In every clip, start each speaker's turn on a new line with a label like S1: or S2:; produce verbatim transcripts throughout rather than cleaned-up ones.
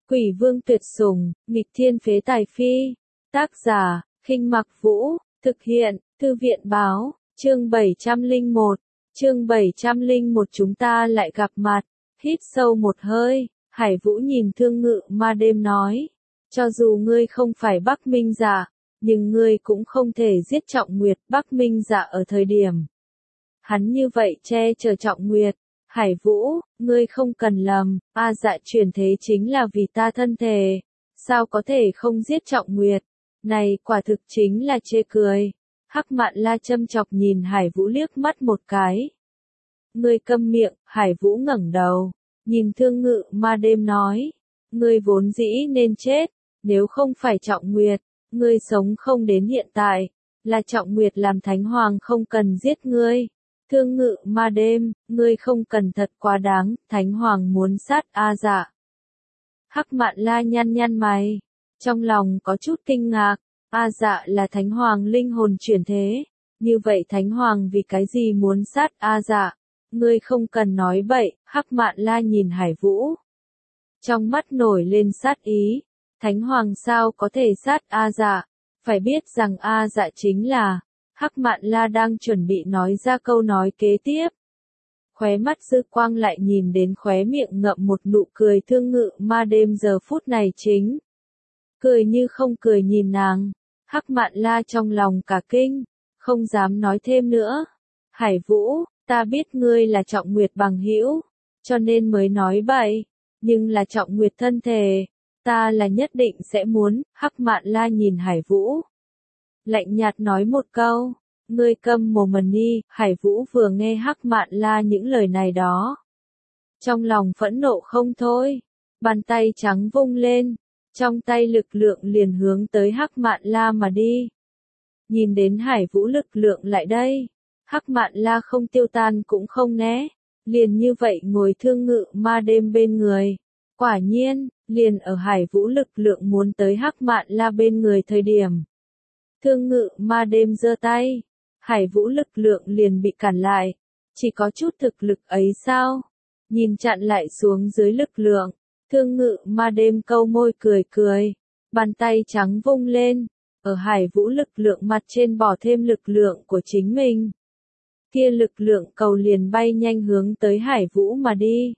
S1: Quỷ vương tuyệt sủng, nghịch thiên phế tài phi. Tác giả, Khinh Mặc Vũ, thực hiện, Thư viện báo, chương bảy trăm lẻ một, chương bảy trăm lẻ một chúng ta lại gặp mặt, hít sâu một hơi, Hải Vũ nhìn Thương Ngự Ma Đêm nói, cho dù ngươi không phải Bắc Minh Dạ, nhưng ngươi cũng không thể giết Trọng Nguyệt. Bắc Minh Dạ ở thời điểm hắn như vậy che chở Trọng Nguyệt. Hải Vũ, ngươi không cần lầm, A Dạ chuyển thế chính là vì ta thân thể, sao có thể không giết Trọng Nguyệt, này quả thực chính là chê cười. Hắc Mạn La châm chọc nhìn Hải Vũ liếc mắt một cái. Ngươi câm miệng. Hải Vũ ngẩng đầu, nhìn Thương Ngự Ma Đêm nói, ngươi vốn dĩ nên chết, nếu không phải Trọng Nguyệt, ngươi sống không đến hiện tại, là Trọng Nguyệt làm Thánh Hoàng không cần giết ngươi. Thương Ngự Ma Đêm, ngươi không cần thật quá đáng, Thánh Hoàng muốn sát A Dạ. Hắc Mạn La nhăn nhăn mày, trong lòng có chút kinh ngạc, A Dạ là Thánh Hoàng linh hồn chuyển thế, như vậy Thánh Hoàng vì cái gì muốn sát A Dạ? Ngươi không cần nói bậy. Hắc Mạn La nhìn Hải Vũ, trong mắt nổi lên sát ý, Thánh Hoàng sao có thể sát A Dạ? Phải biết rằng A Dạ chính là... Hắc Mạn La đang chuẩn bị nói ra câu nói kế tiếp. Khóe mắt dư quang lại nhìn đến khóe miệng ngậm một nụ cười Thương Ngự Ma Đêm giờ phút này chính. Cười như không cười nhìn nàng. Hắc Mạn La trong lòng cả kinh, không dám nói thêm nữa. Hải Vũ, ta biết ngươi là Trọng Nguyệt bằng hữu, cho nên mới nói bậy, nhưng là Trọng Nguyệt thân thể, ta là nhất định sẽ muốn. Hắc Mạn La nhìn Hải Vũ, lạnh nhạt nói một câu, ngươi câm mồm đi. Hải Vũ vừa nghe Hắc Mạn La những lời này đó, trong lòng phẫn nộ không thôi, bàn tay trắng vung lên, trong tay lực lượng liền hướng tới Hắc Mạn La mà đi. Nhìn đến Hải Vũ lực lượng lại đây, Hắc Mạn La không tiêu tan cũng không né, liền như vậy ngồi Thương Ngự Ma Đêm bên người. Quả nhiên, liền ở Hải Vũ lực lượng muốn tới Hắc Mạn La bên người thời điểm, Thương Ngự Ma Đêm giơ tay, Hải Vũ lực lượng liền bị cản lại. Chỉ có chút thực lực ấy sao? Nhìn chặn lại xuống dưới lực lượng, Thương Ngự Ma Đêm câu môi cười cười, bàn tay trắng vung lên, ở Hải Vũ lực lượng mặt trên bỏ thêm lực lượng của chính mình. Kia lực lượng cầu liền bay nhanh hướng tới Hải Vũ mà đi.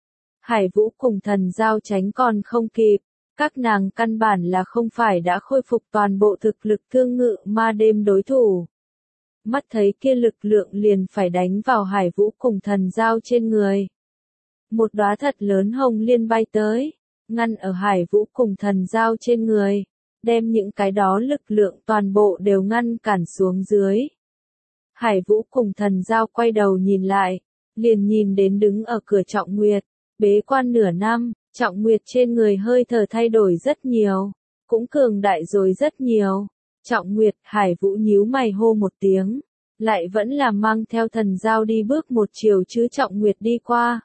S1: Hải Vũ cùng Thần Giao tránh còn không kịp. Các nàng căn bản là không phải đã khôi phục toàn bộ thực lực Thương Ngự Ma Đêm đối thủ. Mắt thấy kia lực lượng liền phải đánh vào Hải Vũ cùng Thần Giao trên người. Một đóa thật lớn hồng liên bay tới, ngăn ở Hải Vũ cùng Thần Giao trên người, đem những cái đó lực lượng toàn bộ đều ngăn cản xuống dưới. Hải Vũ cùng Thần Giao quay đầu nhìn lại, liền nhìn đến đứng ở cửa Trọng Nguyệt, bế quan nửa năm. Trọng Nguyệt trên người hơi thở thay đổi rất nhiều, cũng cường đại rồi rất nhiều. Trọng Nguyệt, Hải Vũ nhíu mày hô một tiếng, lại vẫn là mang theo Thần Giao đi bước một chiều chứ Trọng Nguyệt đi qua.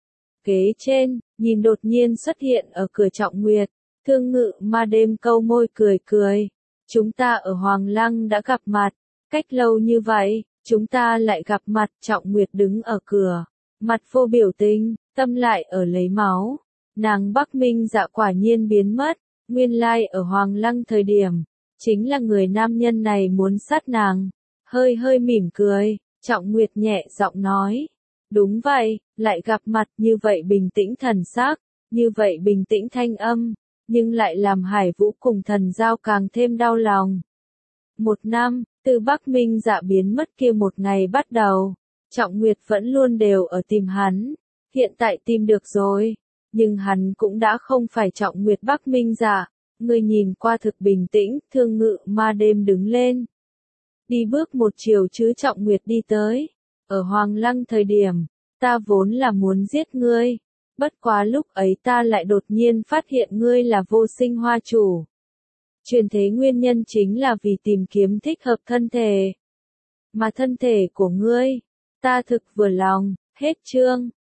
S1: Kế trên, nhìn đột nhiên xuất hiện ở cửa Trọng Nguyệt, Thương Ngự Ma Đêm câu môi cười cười. Chúng ta ở Hoàng Lăng đã gặp mặt, cách lâu như vậy, chúng ta lại gặp mặt. Trọng Nguyệt đứng ở cửa, mặt vô biểu tình, tâm lại ở lấy máu. Nàng Bắc Minh Dạ quả nhiên biến mất, nguyên lai ở Hoàng Lăng thời điểm, chính là người nam nhân này muốn sát nàng. Hơi hơi mỉm cười, Trọng Nguyệt nhẹ giọng nói, đúng vậy, lại gặp mặt. Như vậy bình tĩnh thần sắc, như vậy bình tĩnh thanh âm, nhưng lại làm Hải Vũ cùng Thần Giao càng thêm đau lòng. Một năm, từ Bắc Minh Dạ biến mất kia một ngày bắt đầu, Trọng Nguyệt vẫn luôn đều ở tìm hắn, hiện tại tìm được rồi. Nhưng hắn cũng đã không phải Trọng Nguyệt Bắc Minh Dạ, người nhìn qua thực bình tĩnh. Thương Ngự Ma Đêm đứng lên, đi bước một chiều chứ Trọng Nguyệt đi tới. Ở Hoàng Lăng thời điểm, ta vốn là muốn giết ngươi, bất quá lúc ấy ta lại đột nhiên phát hiện ngươi là Vô Sinh Hoa chủ. Chuyển thế nguyên nhân chính là vì tìm kiếm thích hợp thân thể, mà thân thể của ngươi, ta thực vừa lòng. Hết chương.